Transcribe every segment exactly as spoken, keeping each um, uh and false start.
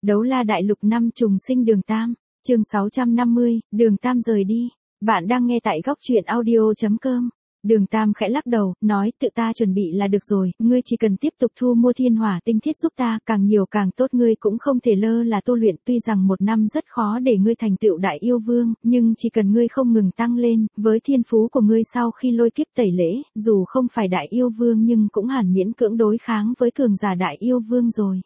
Đấu la đại lục năm trùng sinh Đường Tam, chương sáu trăm năm mươi, Đường Tam rời đi. Bạn đang nghe tại góc truyện audio chấm com. Đường Tam khẽ lắc đầu, nói tự ta chuẩn bị là được rồi, ngươi chỉ cần tiếp tục thu mua thiên hỏa tinh thiết giúp ta, càng nhiều càng tốt, ngươi cũng không thể lơ là tu luyện, tuy rằng một năm rất khó để ngươi thành tựu đại yêu vương, nhưng chỉ cần ngươi không ngừng tăng lên, với thiên phú của ngươi sau khi lôi kiếp tẩy lễ, dù không phải đại yêu vương nhưng cũng hẳn miễn cưỡng đối kháng với cường giả đại yêu vương rồi.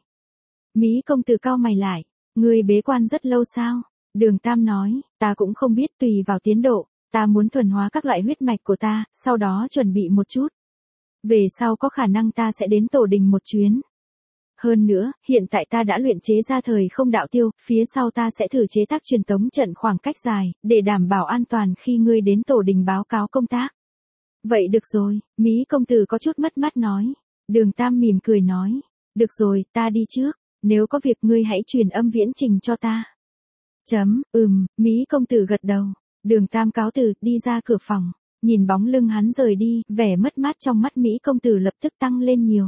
Mỹ công tử cau mày lại, ngươi bế quan rất lâu sao? Đường Tam nói, ta cũng không biết, tùy vào tiến độ. Ta muốn thuần hóa các loại huyết mạch của ta, sau đó chuẩn bị một chút. Về sau có khả năng ta sẽ đến tổ đình một chuyến. Hơn nữa, hiện tại ta đã luyện chế ra thời không đạo tiêu, phía sau ta sẽ thử chế tác truyền tống trận khoảng cách dài, để đảm bảo an toàn khi ngươi đến tổ đình báo cáo công tác. Vậy được rồi, Mỹ công tử có chút mất mát nói. Đường Tam mỉm cười nói, được rồi, ta đi trước, nếu có việc ngươi hãy truyền âm viễn trình cho ta. Chấm, ừm, Mỹ công tử gật đầu. Đường Tam cáo từ, đi ra cửa phòng, nhìn bóng lưng hắn rời đi, vẻ mất mát trong mắt Mỹ công tử lập tức tăng lên nhiều.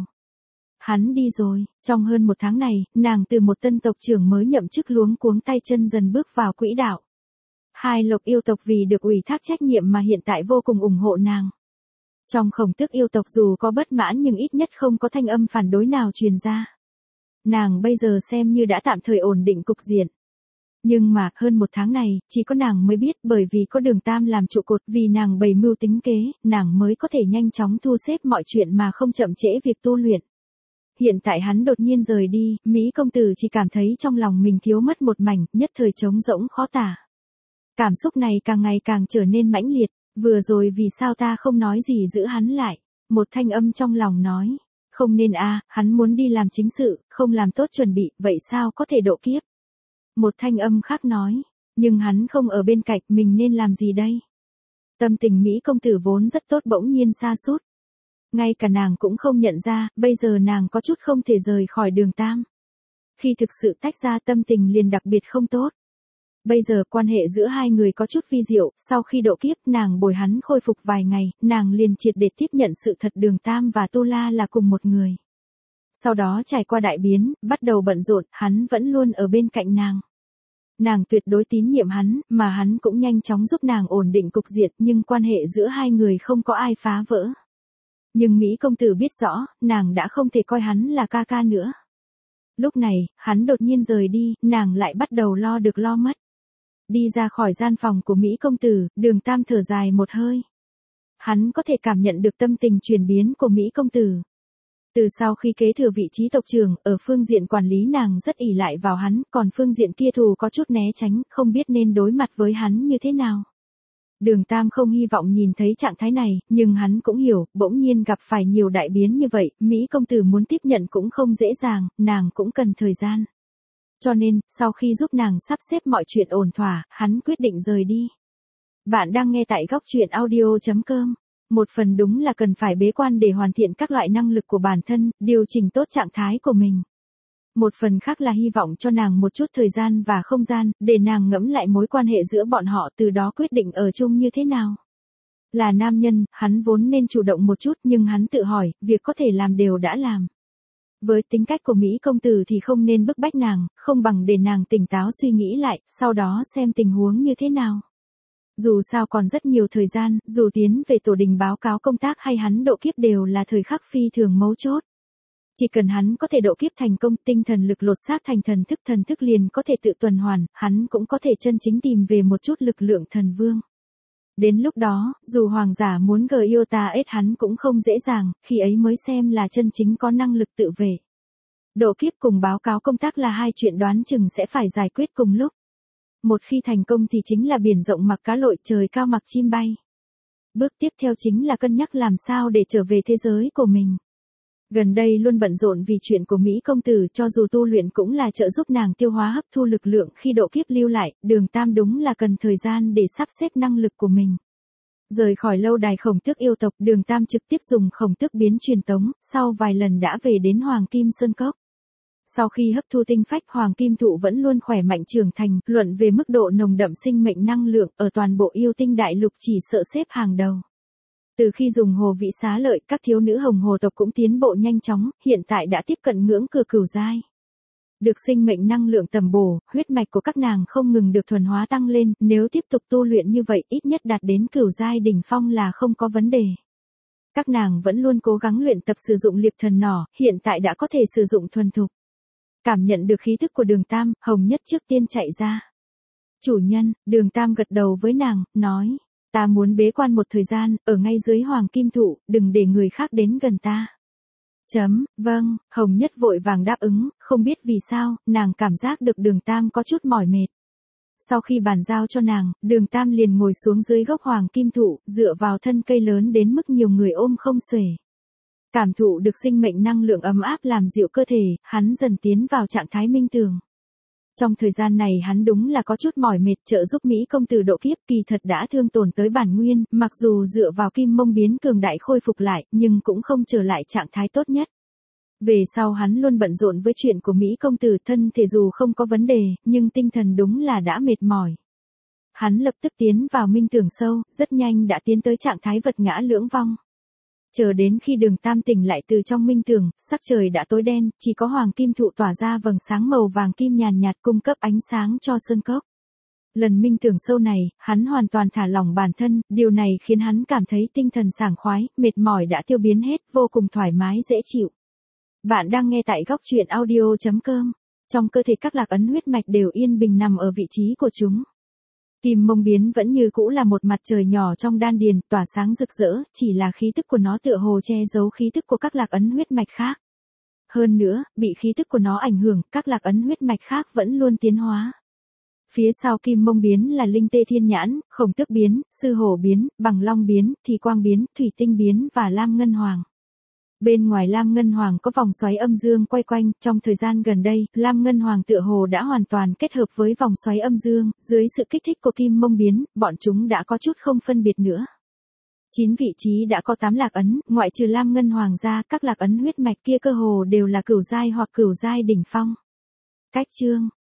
Hắn đi rồi, trong hơn một tháng này, nàng từ một tân tộc trưởng mới nhậm chức luống cuống tay chân dần bước vào quỹ đạo. Hai lộc yêu tộc vì được ủy thác trách nhiệm mà hiện tại vô cùng ủng hộ nàng. Trong khổng tước yêu tộc dù có bất mãn nhưng ít nhất không có thanh âm phản đối nào truyền ra. Nàng bây giờ xem như đã tạm thời ổn định cục diện. Nhưng mà, hơn một tháng này, chỉ có nàng mới biết, bởi vì có Đường Tam làm trụ cột, vì nàng bày mưu tính kế, nàng mới có thể nhanh chóng thu xếp mọi chuyện mà không chậm trễ việc tu luyện. Hiện tại hắn đột nhiên rời đi, Mỹ công tử chỉ cảm thấy trong lòng mình thiếu mất một mảnh, nhất thời trống rỗng khó tả. Cảm xúc này càng ngày càng trở nên mãnh liệt, vừa rồi vì sao ta không nói gì giữ hắn lại, một thanh âm trong lòng nói, không nên a, hắn muốn đi làm chính sự, không làm tốt chuẩn bị, vậy sao có thể độ kiếp. Một thanh âm khác nói, nhưng hắn không ở bên cạnh, mình nên làm gì đây? Tâm tình Mỹ công tử vốn rất tốt bỗng nhiên sa sút. Ngay cả nàng cũng không nhận ra, bây giờ nàng có chút không thể rời khỏi Đường Tam. Khi thực sự tách ra tâm tình liền đặc biệt không tốt. Bây giờ quan hệ giữa hai người có chút vi diệu, sau khi độ kiếp nàng bồi hắn khôi phục vài ngày, nàng liền triệt để tiếp nhận sự thật Đường Tam và Tu La là cùng một người. Sau đó trải qua đại biến, bắt đầu bận rộn, hắn vẫn luôn ở bên cạnh nàng. Nàng tuyệt đối tín nhiệm hắn, mà hắn cũng nhanh chóng giúp nàng ổn định cục diện, nhưng quan hệ giữa hai người không có ai phá vỡ. Nhưng Mỹ công tử biết rõ, nàng đã không thể coi hắn là ca ca nữa. Lúc này, hắn đột nhiên rời đi, nàng lại bắt đầu lo được lo mất. Đi ra khỏi gian phòng của Mỹ công tử, Đường Tam thở dài một hơi. Hắn có thể cảm nhận được tâm tình chuyển biến của Mỹ công tử. Từ sau khi kế thừa vị trí tộc trưởng, ở phương diện quản lý nàng rất ỷ lại vào hắn, còn phương diện kia thù có chút né tránh, không biết nên đối mặt với hắn như thế nào. Đường Tam không hy vọng nhìn thấy trạng thái này, nhưng hắn cũng hiểu, bỗng nhiên gặp phải nhiều đại biến như vậy, Mỹ công tử muốn tiếp nhận cũng không dễ dàng, nàng cũng cần thời gian. Cho nên, sau khi giúp nàng sắp xếp mọi chuyện ổn thỏa, hắn quyết định rời đi. Bạn đang nghe tại góc truyện audio chấm com. Một phần đúng là cần phải bế quan để hoàn thiện các loại năng lực của bản thân, điều chỉnh tốt trạng thái của mình. Một phần khác là hy vọng cho nàng một chút thời gian và không gian, để nàng ngẫm lại mối quan hệ giữa bọn họ, từ đó quyết định ở chung như thế nào. Là nam nhân, hắn vốn nên chủ động một chút, nhưng hắn tự hỏi, việc có thể làm đều đã làm. Với tính cách của Mỹ công tử thì không nên bức bách nàng, không bằng để nàng tỉnh táo suy nghĩ lại, sau đó xem tình huống như thế nào. Dù sao còn rất nhiều thời gian, dù tiến về tổ đình báo cáo công tác hay hắn độ kiếp đều là thời khắc phi thường mấu chốt. Chỉ cần hắn có thể độ kiếp thành công, tinh thần lực lột xác thành thần thức, thần thức liền có thể tự tuần hoàn, hắn cũng có thể chân chính tìm về một chút lực lượng thần vương. Đến lúc đó, dù hoàng giả muốn gờ yêu ta ết hắn cũng không dễ dàng, khi ấy mới xem là chân chính có năng lực tự vệ. Độ kiếp cùng báo cáo công tác là hai chuyện đoán chừng sẽ phải giải quyết cùng lúc. Một khi thành công thì chính là biển rộng mặc cá lội, trời cao mặc chim bay. Bước tiếp theo chính là cân nhắc làm sao để trở về thế giới của mình. Gần đây luôn bận rộn vì chuyện của Mỹ công tử, cho dù tu luyện cũng là trợ giúp nàng tiêu hóa hấp thu lực lượng khi độ kiếp lưu lại, Đường Tam đúng là cần thời gian để sắp xếp năng lực của mình. Rời khỏi lâu đài khổng tước yêu tộc, Đường Tam trực tiếp dùng khổng tước biến truyền tống, sau vài lần đã về đến Hoàng Kim Sơn Cốc. Sau khi hấp thu tinh phách, Hoàng Kim Thụ vẫn luôn khỏe mạnh trưởng thành, luận về mức độ nồng đậm sinh mệnh năng lượng, ở toàn bộ yêu tinh đại lục chỉ sợ xếp hàng đầu. Từ khi dùng hồ vị xá lợi, các thiếu nữ hồng hồ tộc cũng tiến bộ nhanh chóng, hiện tại đã tiếp cận ngưỡng cửa cửu giai. Được sinh mệnh năng lượng tầm bổ, huyết mạch của các nàng không ngừng được thuần hóa tăng lên, nếu tiếp tục tu luyện như vậy ít nhất đạt đến cửu giai đỉnh phong là không có vấn đề. Các nàng vẫn luôn cố gắng luyện tập sử dụng liệp thần nỏ, hiện tại đã có thể sử dụng thuần thục. Cảm nhận được khí thức của Đường Tam, Hồng Nhất trước tiên chạy ra. Chủ nhân, Đường Tam gật đầu với nàng, nói, ta muốn bế quan một thời gian, ở ngay dưới hoàng kim thụ, đừng để người khác đến gần ta. Chấm, vâng, Hồng Nhất vội vàng đáp ứng, không biết vì sao, nàng cảm giác được Đường Tam có chút mỏi mệt. Sau khi bàn giao cho nàng, Đường Tam liền ngồi xuống dưới gốc hoàng kim thụ, dựa vào thân cây lớn đến mức nhiều người ôm không xuể. Cảm thụ được sinh mệnh năng lượng ấm áp làm dịu cơ thể, hắn dần tiến vào trạng thái minh tường. Trong thời gian này hắn đúng là có chút mỏi mệt, trợ giúp Mỹ công tử độ kiếp, kỳ thật đã thương tổn tới bản nguyên, mặc dù dựa vào kim mông biến cường đại khôi phục lại, nhưng cũng không trở lại trạng thái tốt nhất. Về sau hắn luôn bận rộn với chuyện của Mỹ công tử, thân thể dù không có vấn đề, nhưng tinh thần đúng là đã mệt mỏi. Hắn lập tức tiến vào minh tưởng sâu, rất nhanh đã tiến tới trạng thái vật ngã lưỡng vong. Chờ đến khi Đường Tam tỉnh lại từ trong minh tưởng, sắc trời đã tối đen, chỉ có hoàng kim thụ tỏa ra vầng sáng màu vàng kim nhàn nhạt cung cấp ánh sáng cho sơn cốc. Lần minh tưởng sâu này, hắn hoàn toàn thả lỏng bản thân, điều này khiến hắn cảm thấy tinh thần sảng khoái, mệt mỏi đã tiêu biến hết, vô cùng thoải mái dễ chịu. Bạn đang nghe tại góc truyện audio chấm com. Trong cơ thể các lạc ấn huyết mạch đều yên bình nằm ở vị trí của chúng. Kim mông biến vẫn như cũ là một mặt trời nhỏ trong đan điền, tỏa sáng rực rỡ, chỉ là khí tức của nó tựa hồ che giấu khí tức của các lạc ấn huyết mạch khác. Hơn nữa, bị khí tức của nó ảnh hưởng, các lạc ấn huyết mạch khác vẫn luôn tiến hóa. Phía sau kim mông biến là linh tê thiên nhãn, khổng tước biến, sư hổ biến, bằng long biến, thì quang biến, thủy tinh biến và lam ngân hoàng. Bên ngoài Lam Ngân Hoàng có vòng xoáy âm dương quay quanh, trong thời gian gần đây, Lam Ngân Hoàng tựa hồ đã hoàn toàn kết hợp với vòng xoáy âm dương, dưới sự kích thích của kim mông biến, bọn chúng đã có chút không phân biệt nữa. Chín vị trí đã có tám lạc ấn, ngoại trừ Lam Ngân Hoàng ra, các lạc ấn huyết mạch kia cơ hồ đều là cửu giai hoặc cửu giai đỉnh phong. Cách chương